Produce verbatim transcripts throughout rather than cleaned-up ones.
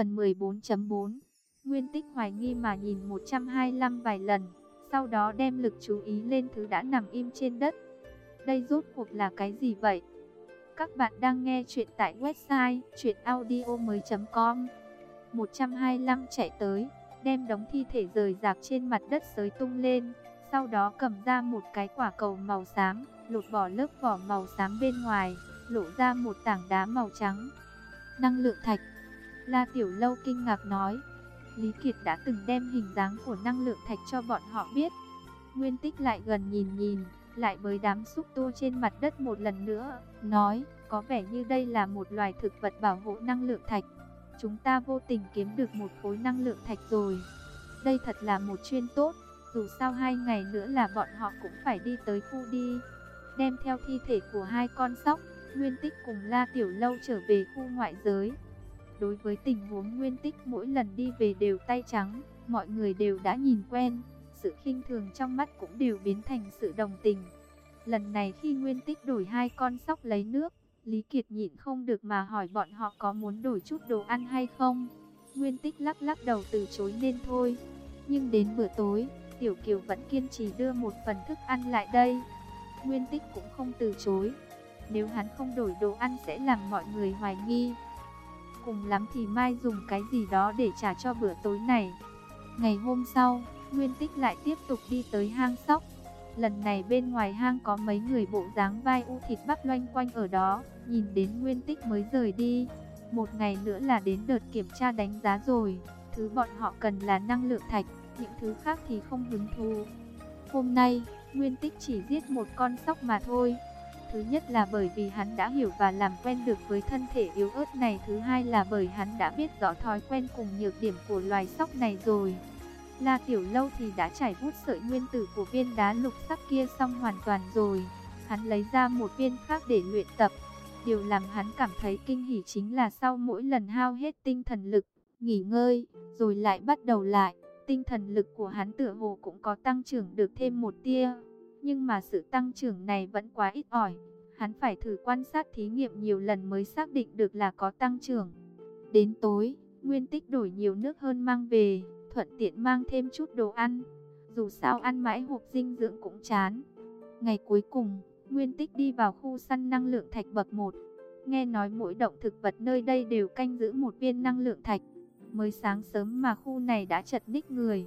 Phần mười bốn chấm bốn. Nguyên Tích hoài nghi mà nhìn một trăm hai mươi lăm vài lần, sau đó đem lực chú ý lên thứ đã nằm im trên đất. Đây rốt cuộc là cái gì vậy? Các bạn đang nghe chuyện tại website truyện audio mới chấm com. một trăm hai mươi lăm chạy tới, đem đống thi thể rời rạc trên mặt đất xới tung lên, sau đó cầm ra một cái quả cầu màu xám, lột bỏ lớp vỏ màu xám bên ngoài, lộ ra một tảng đá màu trắng. Năng lượng thạch. La Tiểu Lâu kinh ngạc nói. Lý Kiệt đã từng đem hình dáng của năng lượng thạch cho bọn họ biết. Nguyên Tích lại gần nhìn nhìn, lại bới đám xúc tu trên mặt đất một lần nữa, nói, có vẻ như đây là một loài thực vật bảo hộ năng lượng thạch. Chúng ta vô tình kiếm được một khối năng lượng thạch rồi. Đây thật là một chuyên tốt, dù sao hai ngày nữa là bọn họ cũng phải đi tới khu đi. Đem theo thi thể của hai con sóc, Nguyên Tích cùng La Tiểu Lâu trở về khu ngoại giới. Đối với tình huống Nguyên Tích mỗi lần đi về đều tay trắng, mọi người đều đã nhìn quen, sự khinh thường trong mắt cũng đều biến thành sự đồng tình. Lần này khi Nguyên Tích đổi hai con sóc lấy nước, Lý Kiệt nhịn không được mà hỏi bọn họ có muốn đổi chút đồ ăn hay không. Nguyên Tích lắc lắc đầu từ chối nên thôi. Nhưng đến bữa tối, Tiểu Kiều vẫn kiên trì đưa một phần thức ăn lại đây. Nguyên Tích cũng không từ chối. Nếu hắn không đổi đồ ăn sẽ làm mọi người hoài nghi. Cùng lắm thì mai dùng cái gì đó để trả cho bữa tối này. Ngày hôm sau, Nguyên Tích lại tiếp tục đi tới hang sóc. Lần này bên ngoài hang có mấy người bộ dáng vai u thịt bắp loanh quanh ở đó, nhìn đến Nguyên Tích mới rời đi. Một ngày nữa là đến đợt kiểm tra đánh giá rồi, thứ bọn họ cần là năng lượng thạch, những thứ khác thì không hứng thú. Hôm nay, Nguyên Tích chỉ giết một con sóc mà thôi. Thứ nhất là bởi vì hắn đã hiểu và làm quen được với thân thể yếu ớt này. Thứ hai là bởi hắn đã biết rõ thói quen cùng nhược điểm của loài sóc này rồi. La Tiểu Lâu thì đã trải hút sợi nguyên tử của viên đá lục sắc kia xong hoàn toàn rồi. Hắn lấy ra một viên khác để luyện tập. Điều làm hắn cảm thấy kinh hỉ chính là sau mỗi lần hao hết tinh thần lực, nghỉ ngơi, rồi lại bắt đầu lại, tinh thần lực của hắn tựa hồ cũng có tăng trưởng được thêm một tia. Nhưng mà sự tăng trưởng này vẫn quá ít ỏi. Hắn phải thử quan sát thí nghiệm nhiều lần mới xác định được là có tăng trưởng. Đến tối, Nguyên Tích đổi nhiều nước hơn mang về, thuận tiện mang thêm chút đồ ăn. Dù sao ăn mãi hộp dinh dưỡng cũng chán. Ngày cuối cùng, Nguyên Tích đi vào khu săn năng lượng thạch bậc một. Nghe nói mỗi động thực vật nơi đây đều canh giữ một viên năng lượng thạch. Mới sáng sớm mà khu này đã chật ních người.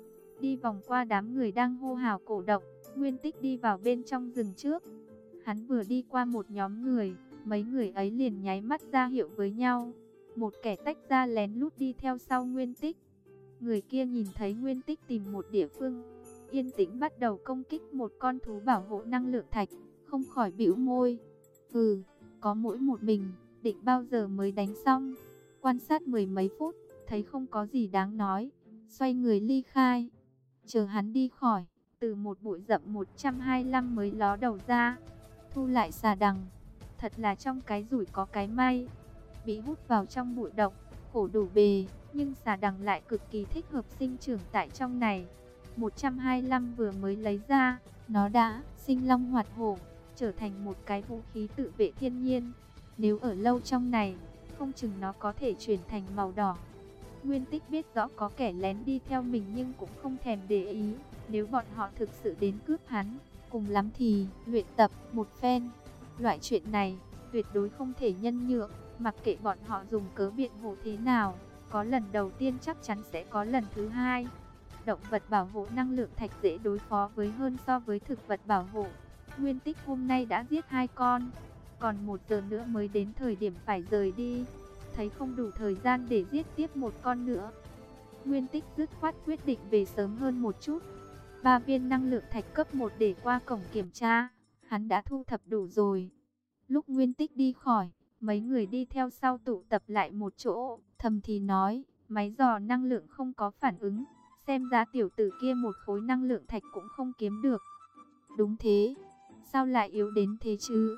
Đi vòng qua đám người đang hô hào cổ động, Nguyên Tích đi vào bên trong rừng trước. Hắn vừa đi qua một nhóm người, mấy người ấy liền nháy mắt ra hiệu với nhau. Một kẻ tách ra lén lút đi theo sau Nguyên Tích. Người kia nhìn thấy Nguyên Tích tìm một địa phương yên tĩnh bắt đầu công kích một con thú bảo hộ năng lượng thạch, không khỏi bĩu môi. Ừ, có mỗi một mình, định bao giờ mới đánh xong. Quan sát mười mấy phút, thấy không có gì đáng nói, xoay người ly khai. Chờ hắn đi khỏi, từ một bụi rậm một trăm hai mươi lăm mới ló đầu ra, thu lại xà đằng. Thật là trong cái rủi có cái may, bị hút vào trong bụi độc, khổ đủ bề, nhưng xà đằng lại cực kỳ thích hợp sinh trưởng tại trong này. một trăm hai mươi lăm vừa mới lấy ra, nó đã sinh long hoạt hổ, trở thành một cái vũ khí tự vệ thiên nhiên. Nếu ở lâu trong này, không chừng nó có thể chuyển thành màu đỏ. Nguyên Tích biết rõ có kẻ lén đi theo mình nhưng cũng không thèm để ý. Nếu bọn họ thực sự đến cướp hắn, cùng lắm thì luyện tập một phen. Loại chuyện này tuyệt đối không thể nhân nhượng, mặc kệ bọn họ dùng cớ biện hộ thế nào. Có lần đầu tiên chắc chắn sẽ có lần thứ hai. Động vật bảo hộ năng lượng thạch dễ đối phó với hơn so với thực vật bảo hộ. Nguyên Tích hôm nay đã giết hai con, còn một giờ nữa mới đến thời điểm phải rời đi. Thấy không đủ thời gian để giết tiếp một con nữa, Nguyên Tích dứt khoát quyết định về sớm hơn một chút. Ba viên năng lượng thạch cấp một để qua cổng kiểm tra, hắn đã thu thập đủ rồi. Lúc Nguyên Tích đi khỏi, mấy người đi theo sau tụ tập lại một chỗ, thầm thì nói, máy dò năng lượng không có phản ứng, xem ra tiểu tử kia một khối năng lượng thạch cũng không kiếm được. Đúng thế, sao lại yếu đến thế chứ?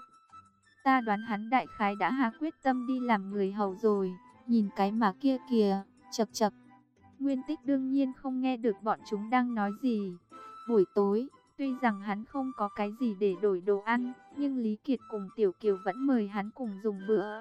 Ta đoán hắn đại khái đã hạ quyết tâm đi làm người hầu rồi, nhìn cái mà kia kìa, chậc chậc. Nguyên Tích đương nhiên không nghe được bọn chúng đang nói gì. Buổi tối, tuy rằng hắn không có cái gì để đổi đồ ăn, nhưng Lý Kiệt cùng Tiểu Kiều vẫn mời hắn cùng dùng bữa.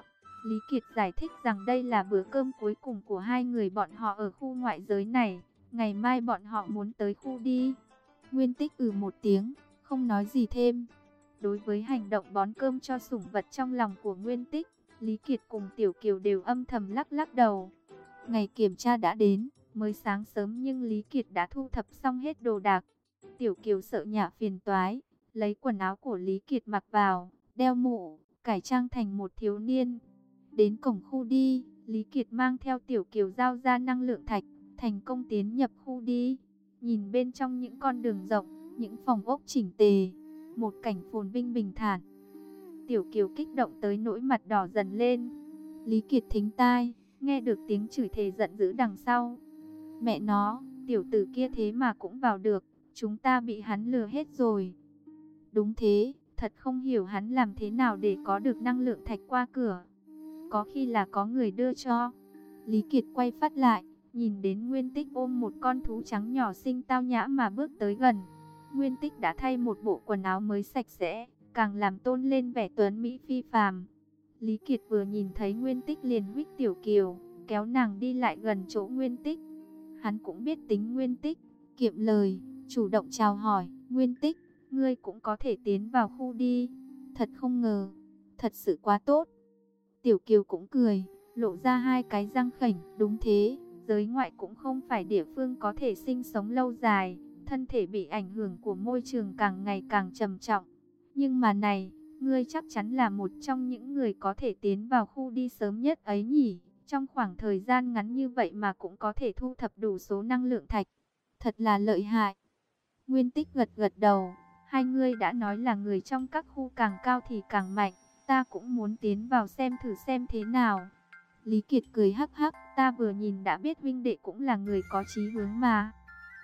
Lý Kiệt giải thích rằng đây là bữa cơm cuối cùng của hai người bọn họ ở khu ngoại giới này. Ngày mai bọn họ muốn tới khu đi. Nguyên Tích ừ một tiếng, không nói gì thêm. Đối với hành động bón cơm cho sủng vật trong lòng của Nguyên Tích, Lý Kiệt cùng Tiểu Kiều đều âm thầm lắc lắc đầu. Ngày kiểm tra đã đến, mới sáng sớm nhưng Lý Kiệt đã thu thập xong hết đồ đạc. Tiểu Kiều sợ nhả phiền toái, lấy quần áo của Lý Kiệt mặc vào, đeo mũ, cải trang thành một thiếu niên. Đến cổng khu đi, Lý Kiệt mang theo Tiểu Kiều giao ra năng lượng thạch, thành công tiến nhập khu đi. Nhìn bên trong những con đường rộng, những phòng ốc chỉnh tề, một cảnh phồn vinh bình thản. Tiểu Kiều kích động tới nỗi mặt đỏ dần lên. Lý Kiệt thính tai, nghe được tiếng chửi thề giận dữ đằng sau. Mẹ nó, tiểu tử kia thế mà cũng vào được, chúng ta bị hắn lừa hết rồi. Đúng thế, thật không hiểu hắn làm thế nào để có được năng lượng thạch qua cửa. Có khi là có người đưa cho. Lý Kiệt quay phát lại, nhìn đến Nguyên Tích ôm một con thú trắng nhỏ xinh tao nhã mà bước tới gần. Nguyên Tích đã thay một bộ quần áo mới sạch sẽ, càng làm tôn lên vẻ tuấn mỹ phi phàm. Lý Kiệt vừa nhìn thấy Nguyên Tích liền huých Tiểu Kiều, kéo nàng đi lại gần chỗ Nguyên Tích. Hắn cũng biết tính Nguyên Tích, kiệm lời, chủ động chào hỏi, Nguyên Tích, ngươi cũng có thể tiến vào khu đi. Thật không ngờ, thật sự quá tốt. Tiểu Kiều cũng cười, lộ ra hai cái răng khểnh, đúng thế, giới ngoại cũng không phải địa phương có thể sinh sống lâu dài, thân thể bị ảnh hưởng của môi trường càng ngày càng trầm trọng. Nhưng mà này, ngươi chắc chắn là một trong những người có thể tiến vào khu đi sớm nhất ấy nhỉ? Trong khoảng thời gian ngắn như vậy mà cũng có thể thu thập đủ số năng lượng thạch. Thật là lợi hại. Nguyên Tích gật gật đầu. Hai ngươi đã nói là người trong các khu càng cao thì càng mạnh. Ta cũng muốn tiến vào xem thử xem thế nào. Lý Kiệt cười hắc hắc. Ta vừa nhìn đã biết huynh đệ cũng là người có chí hướng mà.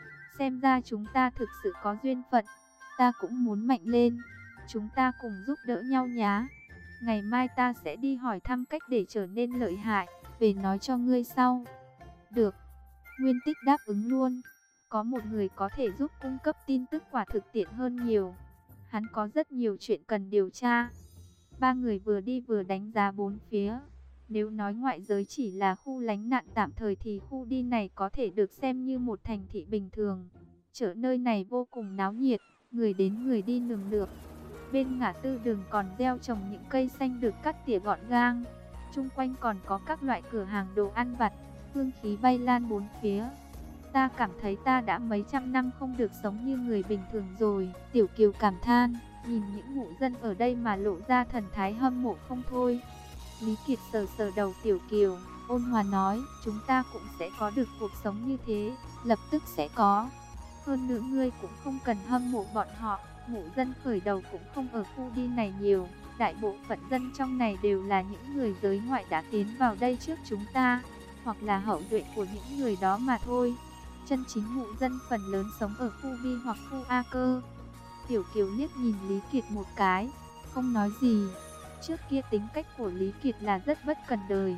Xem ra chúng ta thực sự có duyên phận. Ta cũng muốn mạnh lên. Chúng ta cùng giúp đỡ nhau nhá. Ngày mai ta sẽ đi hỏi thăm cách để trở nên lợi hại, về nói cho ngươi sau. Được. Nguyên Tích đáp ứng luôn. Có một người có thể giúp cung cấp tin tức quả thực tiện hơn nhiều. Hắn có rất nhiều chuyện cần điều tra. Ba người vừa đi vừa đánh giá bốn phía. Nếu nói ngoại giới chỉ là khu lánh nạn tạm thời thì khu đi này có thể được xem như một thành thị bình thường. Chợ nơi này vô cùng náo nhiệt, người đến người đi nườm nượp. Bên ngã tư đường còn gieo trồng những cây xanh được cắt tỉa gọn gàng. Chung quanh còn có các loại cửa hàng đồ ăn vặt, hương khí bay lan bốn phía. Ta cảm thấy ta đã mấy trăm năm không được sống như người bình thường rồi. Tiểu Kiều cảm than, nhìn những ngụ dân ở đây mà lộ ra thần thái hâm mộ không thôi. Lý Kiệt sờ sờ đầu Tiểu Kiều, ôn hòa nói, chúng ta cũng sẽ có được cuộc sống như thế, lập tức sẽ có. Hơn nữa ngươi cũng không cần hâm mộ bọn họ, ngụ dân khởi đầu cũng không ở khu đi này nhiều. Đại bộ phận dân trong này đều là những người giới ngoại đã tiến vào đây trước chúng ta, hoặc là hậu duệ của những người đó mà thôi. Chân chính ngụ dân phần lớn sống ở khu B hoặc khu A cơ. Tiểu Kiều liếc nhìn Lý Kiệt một cái, không nói gì. Trước kia tính cách của Lý Kiệt là rất bất cần đời.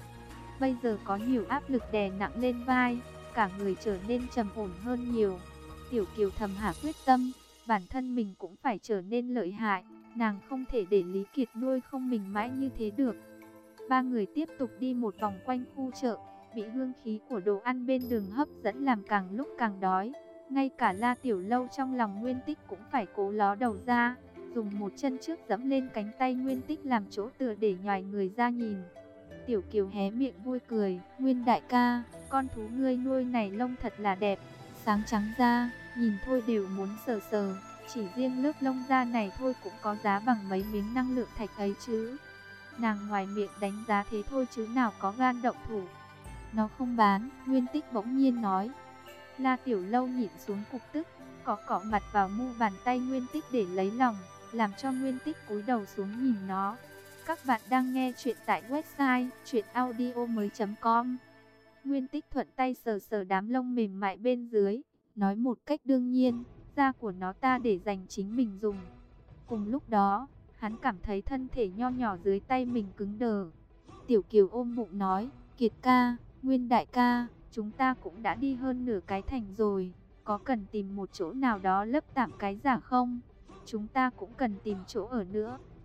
Bây giờ có nhiều áp lực đè nặng lên vai, cả người trở nên trầm ổn hơn nhiều. Tiểu Kiều thầm hạ quyết tâm, bản thân mình cũng phải trở nên lợi hại. Nàng không thể để Lý Kiệt nuôi không mình mãi như thế được. Ba người tiếp tục đi một vòng quanh khu chợ, bị hương khí của đồ ăn bên đường hấp dẫn làm càng lúc càng đói. Ngay cả La Tiểu Lâu trong lòng Nguyên Tích cũng phải cố ló đầu ra, dùng một chân trước giẫm lên cánh tay Nguyên Tích làm chỗ tựa để nhòi người ra nhìn. Tiểu Kiều hé miệng vui cười, Nguyên đại ca, con thú ngươi nuôi này lông thật là đẹp, sáng trắng da, nhìn thôi đều muốn sờ sờ. Chỉ riêng lớp lông da này thôi cũng có giá bằng mấy miếng năng lượng thạch ấy chứ. Nàng ngoài miệng đánh giá thế thôi chứ nào có gan động thủ. Nó không bán, Nguyên Tích bỗng nhiên nói. La Tiểu Lâu nhìn xuống cục tức, cọ cọ mặt vào mu bàn tay Nguyên Tích để lấy lòng, làm cho Nguyên Tích cúi đầu xuống nhìn nó. Các bạn đang nghe chuyện tại website truyện audio mới chấm com. Nguyên Tích thuận tay sờ sờ đám lông mềm mại bên dưới, nói một cách đương nhiên, da của nó ta để dành chính mình dùng. Cùng lúc đó, hắn cảm thấy thân thể nho nhỏ dưới tay mình cứng đờ. Tiểu Kiều ôm bụng nói, Kiệt ca, Nguyên đại ca, chúng ta cũng đã đi hơn nửa cái thành rồi, có cần tìm một chỗ nào đó lấp tạm cái giả không? Chúng ta cũng cần tìm chỗ ở nữa.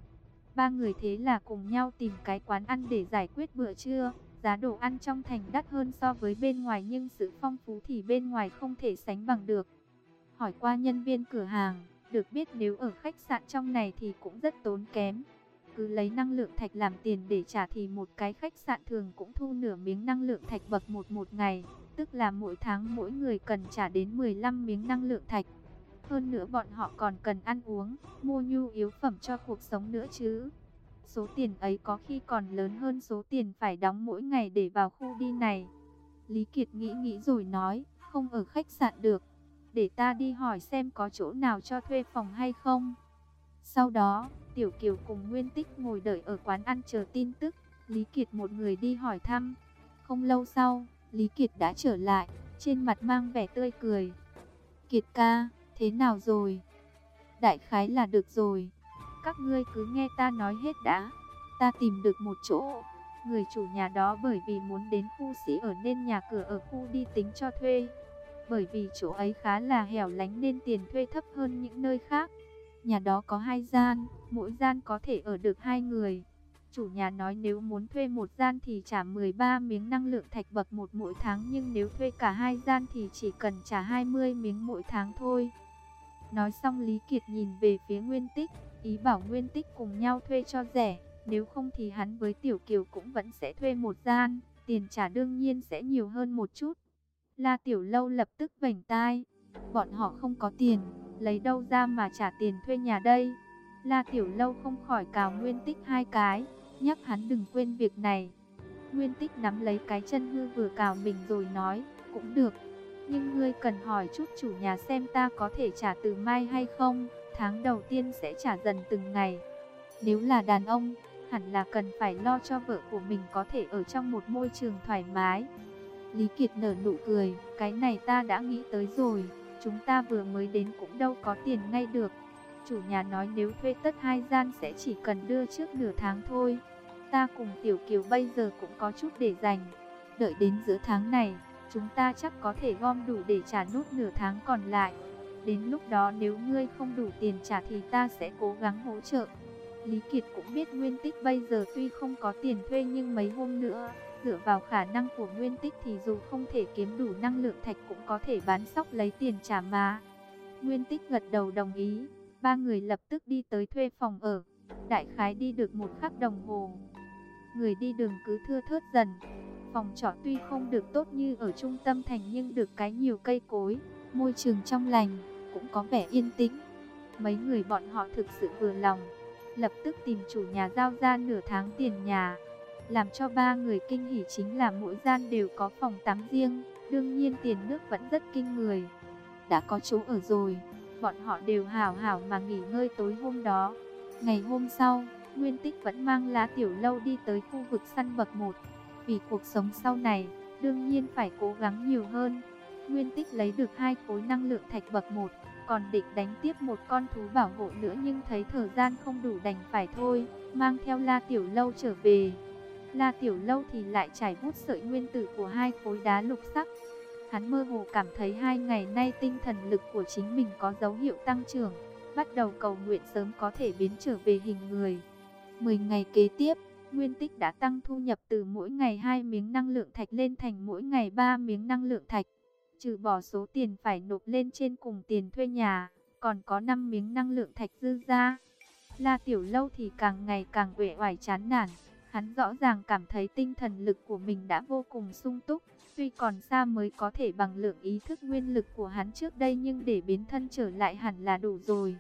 Ba người thế là cùng nhau tìm cái quán ăn để giải quyết bữa trưa. Giá đồ ăn trong thành đắt hơn so với bên ngoài nhưng sự phong phú thì bên ngoài không thể sánh bằng được. Hỏi qua nhân viên cửa hàng, được biết nếu ở khách sạn trong này thì cũng rất tốn kém. Cứ lấy năng lượng thạch làm tiền để trả thì một cái khách sạn thường cũng thu nửa miếng năng lượng thạch bậc một một ngày. Tức là mỗi tháng mỗi người cần trả đến mười lăm miếng năng lượng thạch. Hơn nữa bọn họ còn cần ăn uống, mua nhu yếu phẩm cho cuộc sống nữa chứ. Số tiền ấy có khi còn lớn hơn số tiền phải đóng mỗi ngày để vào khu đi này. Lý Kiệt nghĩ nghĩ rồi nói, không ở khách sạn được. Để ta đi hỏi xem có chỗ nào cho thuê phòng hay không. Sau đó, Tiểu Kiều cùng Nguyên Tích ngồi đợi ở quán ăn chờ tin tức. Lý Kiệt một người đi hỏi thăm. Không lâu sau, Lý Kiệt đã trở lại, trên mặt mang vẻ tươi cười. Kiệt ca, thế nào rồi? Đại khái là được rồi. Các ngươi cứ nghe ta nói hết đã. Ta tìm được một chỗ. Người chủ nhà đó bởi vì muốn đến khu sĩ ở nên nhà cửa ở khu đi tính cho thuê. Bởi vì chỗ ấy khá là hẻo lánh nên tiền thuê thấp hơn những nơi khác. Nhà đó có hai gian, mỗi gian có thể ở được hai người. Chủ nhà nói nếu muốn thuê một gian thì trả mười ba miếng năng lượng thạch bậc một mỗi tháng, nhưng nếu thuê cả hai gian thì chỉ cần trả hai mươi miếng mỗi tháng thôi. Nói xong Lý Kiệt nhìn về phía Nguyên Tích, ý bảo Nguyên Tích cùng nhau thuê cho rẻ, nếu không thì hắn với Tiểu Kiều cũng vẫn sẽ thuê một gian, tiền trả đương nhiên sẽ nhiều hơn một chút. La Tiểu Lâu lập tức vểnh tai, bọn họ không có tiền, lấy đâu ra mà trả tiền thuê nhà đây. La Tiểu Lâu không khỏi cào Nguyên Tích hai cái, nhắc hắn đừng quên việc này. Nguyên Tích nắm lấy cái chân hư vừa cào mình rồi nói, cũng được, nhưng ngươi cần hỏi chút chủ nhà xem ta có thể trả từ mai hay không, tháng đầu tiên sẽ trả dần từng ngày. Nếu là đàn ông, hẳn là cần phải lo cho vợ của mình có thể ở trong một môi trường thoải mái. Lý Kiệt nở nụ cười, cái này ta đã nghĩ tới rồi, chúng ta vừa mới đến cũng đâu có tiền ngay được. Chủ nhà nói nếu thuê tất hai gian sẽ chỉ cần đưa trước nửa tháng thôi. Ta cùng Tiểu Kiều bây giờ cũng có chút để dành. Đợi đến giữa tháng này, chúng ta chắc có thể gom đủ để trả nốt nửa tháng còn lại. Đến lúc đó nếu ngươi không đủ tiền trả thì ta sẽ cố gắng hỗ trợ. Lý Kiệt cũng biết Nguyên Tích bây giờ tuy không có tiền thuê nhưng mấy hôm nữa, dựa vào khả năng của Nguyên Tích thì dù không thể kiếm đủ năng lượng thạch cũng có thể bán sóc lấy tiền trả mà. Nguyên Tích gật đầu đồng ý, ba người lập tức đi tới thuê phòng ở. Đại khái đi được một khắc đồng hồ, người đi đường cứ thưa thớt dần. Phòng trọ tuy không được tốt như ở trung tâm thành nhưng được cái nhiều cây cối, môi trường trong lành, cũng có vẻ yên tĩnh. Mấy người bọn họ thực sự vừa lòng, lập tức tìm chủ nhà giao ra nửa tháng tiền nhà. Làm cho ba người kinh hỉ chính là mỗi gian đều có phòng tắm riêng, đương nhiên tiền nước vẫn rất kinh người. Đã có chỗ ở rồi, bọn họ đều hào hào mà nghỉ ngơi tối hôm đó. Ngày hôm sau, Nguyên Tích vẫn mang La Tiểu Lâu đi tới khu vực săn bậc một. Vì cuộc sống sau này, đương nhiên phải cố gắng nhiều hơn. Nguyên Tích lấy được hai khối năng lượng thạch bậc một, còn định đánh tiếp một con thú bảo hộ nữa nhưng thấy thời gian không đủ đành phải thôi, mang theo La Tiểu Lâu trở về. La Tiểu Lâu thì lại trải vuốt sợi nguyên tử của hai khối đá lục sắc. Hắn mơ hồ cảm thấy hai ngày nay tinh thần lực của chính mình có dấu hiệu tăng trưởng, bắt đầu cầu nguyện sớm có thể biến trở về hình người. mười ngày kế tiếp, Nguyên Tích đã tăng thu nhập từ mỗi ngày hai miếng năng lượng thạch lên thành mỗi ngày ba miếng năng lượng thạch. Trừ bỏ số tiền phải nộp lên trên cùng tiền thuê nhà, còn có năm miếng năng lượng thạch dư ra. La Tiểu Lâu thì càng ngày càng uể oải chán nản. Hắn rõ ràng cảm thấy tinh thần lực của mình đã vô cùng sung túc, tuy còn xa mới có thể bằng lượng ý thức nguyên lực của hắn trước đây nhưng để biến thân trở lại hẳn là đủ rồi.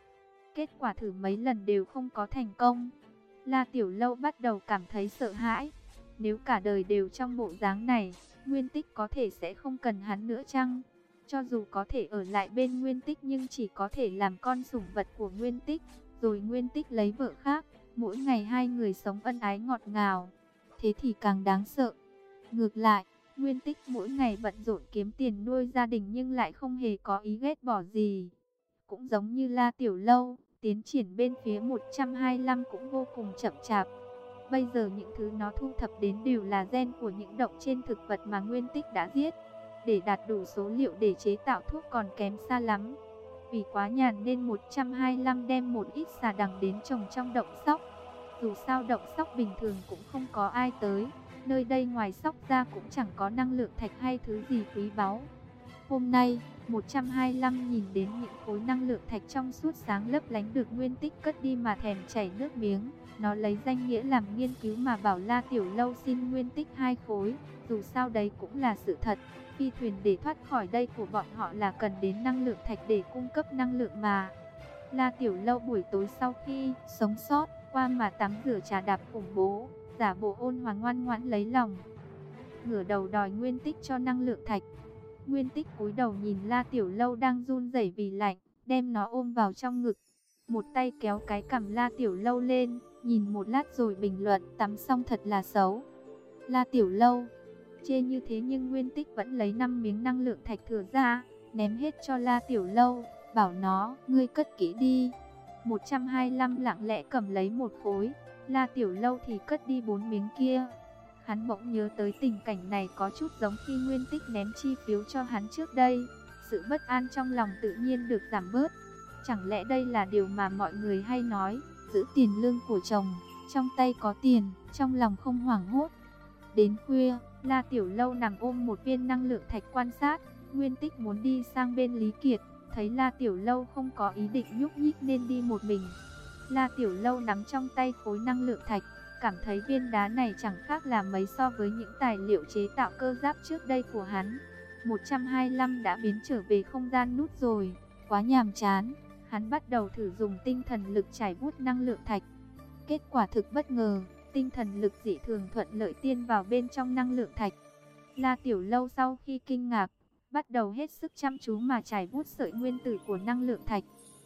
Kết quả thử mấy lần đều không có thành công. La Tiểu Lâu bắt đầu cảm thấy sợ hãi. Nếu cả đời đều trong bộ dáng này, Nguyên Tích có thể sẽ không cần hắn nữa chăng? Cho dù có thể ở lại bên Nguyên Tích nhưng chỉ có thể làm con sủng vật của Nguyên Tích, rồi Nguyên Tích lấy vợ khác. Mỗi ngày hai người sống ân ái ngọt ngào, thế thì càng đáng sợ. Ngược lại, Nguyên Tích mỗi ngày bận rộn kiếm tiền nuôi gia đình nhưng lại không hề có ý ghét bỏ gì. Cũng giống như La Tiểu Lâu, tiến triển bên phía một trăm hai mươi lăm cũng vô cùng chậm chạp. Bây giờ những thứ nó thu thập đến đều là gen của những độc trên thực vật mà Nguyên Tích đã giết. Để đạt đủ số liệu để chế tạo thuốc còn kém xa lắm. Vì quá nhàn nên một trăm hai mươi lăm đem một ít xà đằng đến trồng trong động sóc. Dù sao động sóc bình thường cũng không có ai tới. Nơi đây ngoài sóc ra cũng chẳng có năng lượng thạch hay thứ gì quý báu. Hôm nay, một trăm hai mươi lăm nhìn đến những khối năng lượng thạch trong suốt sáng lấp lánh được Nguyên Tích cất đi mà thèm chảy nước miếng. Nó lấy danh nghĩa làm nghiên cứu mà bảo La Tiểu Lâu xin Nguyên Tích hai khối. Dù sao đấy cũng là sự thật. Phi thuyền để thoát khỏi đây của bọn họ là cần đến năng lượng thạch để cung cấp năng lượng mà. La Tiểu Lâu buổi tối sau khi sống sót qua mà tắm rửa trà đạp khủng bố, giả bộ ôn hòa ngoan ngoãn lấy lòng, ngửa đầu đòi Nguyên Tích cho năng lượng thạch. Nguyên Tích cúi đầu nhìn La Tiểu Lâu đang run rẩy vì lạnh, đem nó ôm vào trong ngực. Một tay kéo cái cằm La Tiểu Lâu lên, nhìn một lát rồi bình luận, tắm xong thật là xấu. La Tiểu Lâu chê như thế nhưng Nguyên Tích vẫn lấy năm miếng năng lượng thạch thừa ra, ném hết cho La Tiểu Lâu, bảo nó, ngươi cất kỹ đi. một trăm hai mươi lăm lặng lẽ cầm lấy một khối, La Tiểu Lâu thì cất đi bốn miếng kia. Hắn bỗng nhớ tới tình cảnh này có chút giống khi Nguyên Tích ném chi phiếu cho hắn trước đây. Sự bất an trong lòng tự nhiên được giảm bớt. Chẳng lẽ đây là điều mà mọi người hay nói, giữ tiền lương của chồng, trong tay có tiền, trong lòng không hoảng hốt. Đến khuya, La Tiểu Lâu nằm ôm một viên năng lượng thạch quan sát. Nguyên Tích muốn đi sang bên Lý Kiệt, thấy La Tiểu Lâu không có ý định nhúc nhích nên đi một mình. La Tiểu Lâu nắm trong tay khối năng lượng thạch, cảm thấy viên đá này chẳng khác là mấy so với những tài liệu chế tạo cơ giáp trước đây của hắn. một trăm hai mươi lăm đã biến trở về không gian nút rồi, quá nhàm chán. Hắn bắt đầu thử dùng tinh thần lực chảy hút năng lượng thạch. Kết quả thực bất ngờ, tinh thần lực dị thường thuận lợi tiên vào bên trong năng lượng thạch. La Tiểu Lâu sau khi kinh ngạc, bắt đầu hết sức chăm chú mà chảy hút sợi nguyên tử của năng lượng thạch.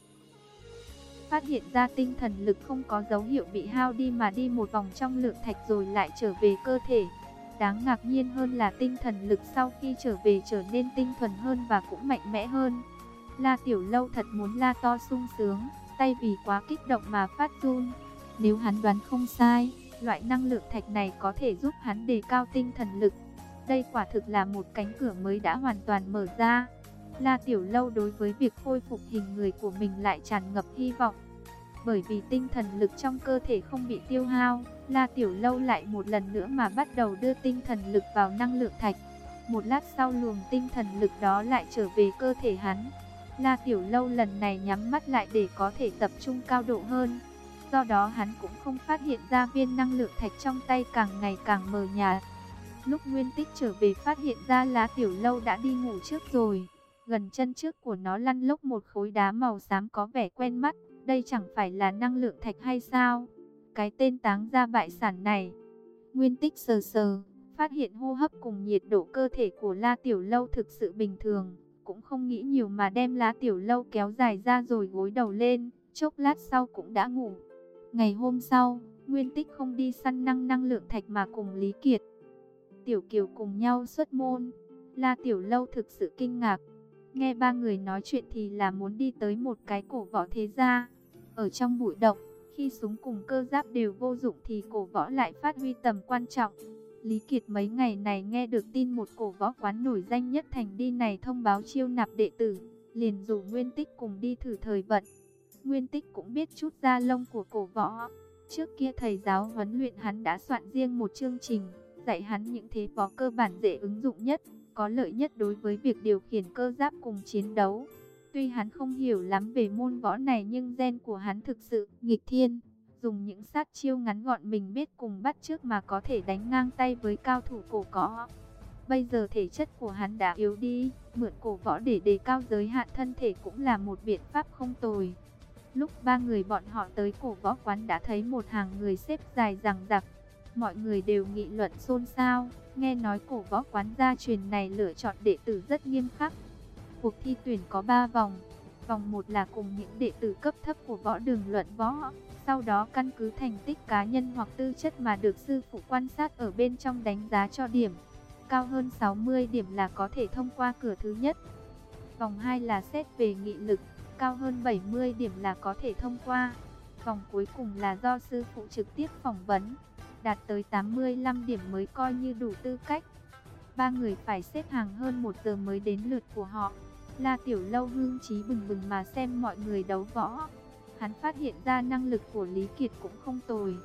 Phát hiện ra tinh thần lực không có dấu hiệu bị hao đi mà đi một vòng trong lượng thạch rồi lại trở về cơ thể. Đáng ngạc nhiên hơn là tinh thần lực sau khi trở về trở nên tinh thuần hơn và cũng mạnh mẽ hơn. La Tiểu Lâu thật muốn la to sung sướng, tay vì quá kích động mà phát run. Nếu hắn đoán không sai, loại năng lượng thạch này có thể giúp hắn đề cao tinh thần lực. Đây quả thực là một cánh cửa mới đã hoàn toàn mở ra. La Tiểu Lâu đối với việc khôi phục hình người của mình lại tràn ngập hy vọng. Bởi vì tinh thần lực trong cơ thể không bị tiêu hao, La Tiểu Lâu lại một lần nữa mà bắt đầu đưa tinh thần lực vào năng lượng thạch. Một lát sau luồng tinh thần lực đó lại trở về cơ thể hắn. La Tiểu Lâu lần này nhắm mắt lại để có thể tập trung cao độ hơn. Do đó hắn cũng không phát hiện ra viên năng lượng thạch trong tay càng ngày càng mờ nhạt. Lúc Nguyên Tích trở về phát hiện ra La Tiểu Lâu đã đi ngủ trước rồi. Gần chân trước của nó lăn lóc một khối đá màu xám có vẻ quen mắt. Đây chẳng phải là năng lượng thạch hay sao? Cái tên táng ra bại sản này. Nguyên Tích sờ sờ, phát hiện hô hấp cùng nhiệt độ cơ thể của La Tiểu Lâu thực sự bình thường. Cũng không nghĩ nhiều mà đem La Tiểu Lâu kéo dài ra rồi gối đầu lên. Chốc lát sau cũng đã ngủ. Ngày hôm sau, Nguyên Tích không đi săn năng năng lượng thạch mà cùng Lý Kiệt, Tiểu Kiều cùng nhau xuất môn. La Tiểu Lâu thực sự kinh ngạc. Nghe ba người nói chuyện thì là muốn đi tới một cái cổ võ thế gia. Ở trong bụi động, khi súng cùng cơ giáp đều vô dụng thì cổ võ lại phát huy tầm quan trọng. Lý Kiệt mấy ngày này nghe được tin một cổ võ quán nổi danh nhất thành đi này thông báo chiêu nạp đệ tử, liền rủ Nguyên Tích cùng đi thử thời vận. Nguyên Tích cũng biết chút da lông của cổ võ. Trước kia thầy giáo huấn luyện hắn đã soạn riêng một chương trình, dạy hắn những thế võ cơ bản dễ ứng dụng nhất, có lợi nhất đối với việc điều khiển cơ giáp cùng chiến đấu. Tuy hắn không hiểu lắm về môn võ này nhưng gen của hắn thực sự nghịch thiên. Dùng những sát chiêu ngắn gọn mình biết cùng bắt chước mà có thể đánh ngang tay với cao thủ cổ võ. Bây giờ thể chất của hắn đã yếu đi, mượn cổ võ để đề cao giới hạn thân thể cũng là một biện pháp không tồi. Lúc ba người bọn họ tới cổ võ quán đã thấy một hàng người xếp dài dằng dặc. Mọi người đều nghị luận xôn xao, nghe nói cổ võ quán gia truyền này lựa chọn đệ tử rất nghiêm khắc. Cuộc thi tuyển có ba vòng. Vòng một là cùng những đệ tử cấp thấp của võ đường luận võ. Sau đó căn cứ thành tích cá nhân hoặc tư chất mà được sư phụ quan sát ở bên trong đánh giá cho điểm. Cao hơn sáu mươi điểm là có thể thông qua cửa thứ nhất. Vòng hai là xét về nghị lực. Cao hơn bảy mươi điểm là có thể thông qua. Vòng cuối cùng là do sư phụ trực tiếp phỏng vấn. Đạt tới tám mươi lăm điểm mới coi như đủ tư cách. Ba người phải xếp hàng hơn một giờ mới đến lượt của họ. La Tiểu Lâu hưng trí bừng bừng mà xem mọi người đấu võ. Hắn phát hiện ra năng lực của Lý Kiệt cũng không tồi.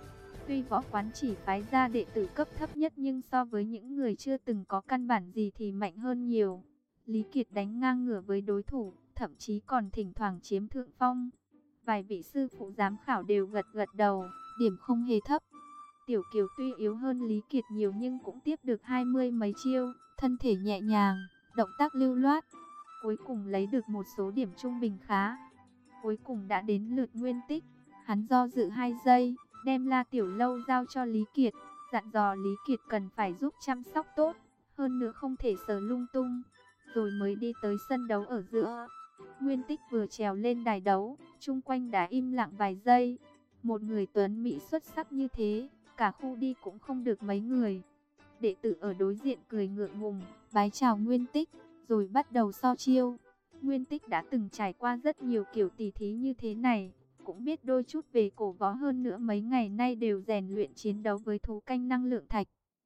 Tuy võ quán chỉ phái ra đệ tử cấp thấp nhất nhưng so với những người chưa từng có căn bản gì thì mạnh hơn nhiều. Lý Kiệt đánh ngang ngửa với đối thủ, thậm chí còn thỉnh thoảng chiếm thượng phong. Vài vị sư phụ giám khảo đều gật gật đầu, điểm không hề thấp. Tiểu Kiều tuy yếu hơn Lý Kiệt nhiều nhưng cũng tiếp được hai mươi mấy chiêu, thân thể nhẹ nhàng, động tác lưu loát. Cuối cùng lấy được một số điểm trung bình khá. Cuối cùng đã đến lượt Nguyên Tích, hắn do dự hai giây, đem La Tiểu Lâu giao cho Lý Kiệt, dặn dò Lý Kiệt cần phải giúp chăm sóc tốt, hơn nữa không thể sờ lung tung, rồi mới đi tới sân đấu ở giữa. Nguyên Tích vừa trèo lên đài đấu, chung quanh đã im lặng vài giây. Một người tuấn mỹ xuất sắc như thế, cả khu đi cũng không được mấy người. Đệ tử ở đối diện cười ngượng ngùng, bái chào Nguyên Tích, rồi bắt đầu so chiêu. Nguyên Tích đã từng trải qua rất nhiều kiểu tỉ thí như thế này, cũng biết đôi chút về cổ võ, hơn nữa mấy ngày nay đều rèn luyện chiến đấu với thú canh năng lượng thạch.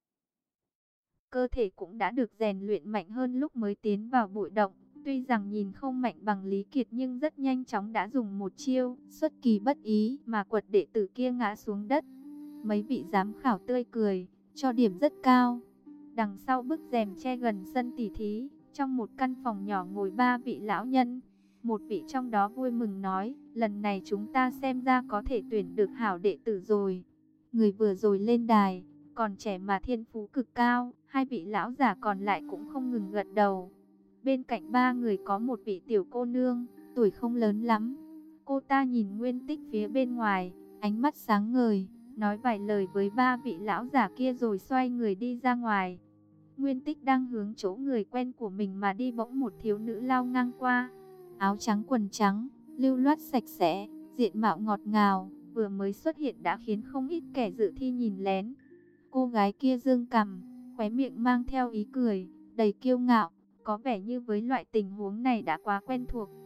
Cơ thể cũng đã được rèn luyện mạnh hơn lúc mới tiến vào bụi động. Tuy rằng nhìn không mạnh bằng Lý Kiệt nhưng rất nhanh chóng đã dùng một chiêu xuất kỳ bất ý mà quật đệ tử kia ngã xuống đất. Mấy vị giám khảo tươi cười, cho điểm rất cao. Đằng sau bức rèm che gần sân tỉ thí, trong một căn phòng nhỏ ngồi ba vị lão nhân. Một vị trong đó vui mừng nói, lần này chúng ta xem ra có thể tuyển được hảo đệ tử rồi. Người vừa rồi lên đài, còn trẻ mà thiên phú cực cao, hai vị lão già còn lại cũng không ngừng gật đầu. Bên cạnh ba người có một vị tiểu cô nương, tuổi không lớn lắm. Cô ta nhìn Nguyên Tích phía bên ngoài, ánh mắt sáng ngời, nói vài lời với ba vị lão giả kia rồi xoay người đi ra ngoài. Nguyên Tích đang hướng chỗ người quen của mình mà đi, bỗng một thiếu nữ lao ngang qua. Áo trắng quần trắng, lưu loát sạch sẽ, diện mạo ngọt ngào, vừa mới xuất hiện đã khiến không ít kẻ dự thi nhìn lén. Cô gái kia dương cằm, khóe miệng mang theo ý cười, đầy kiêu ngạo, có vẻ như với loại tình huống này đã quá quen thuộc.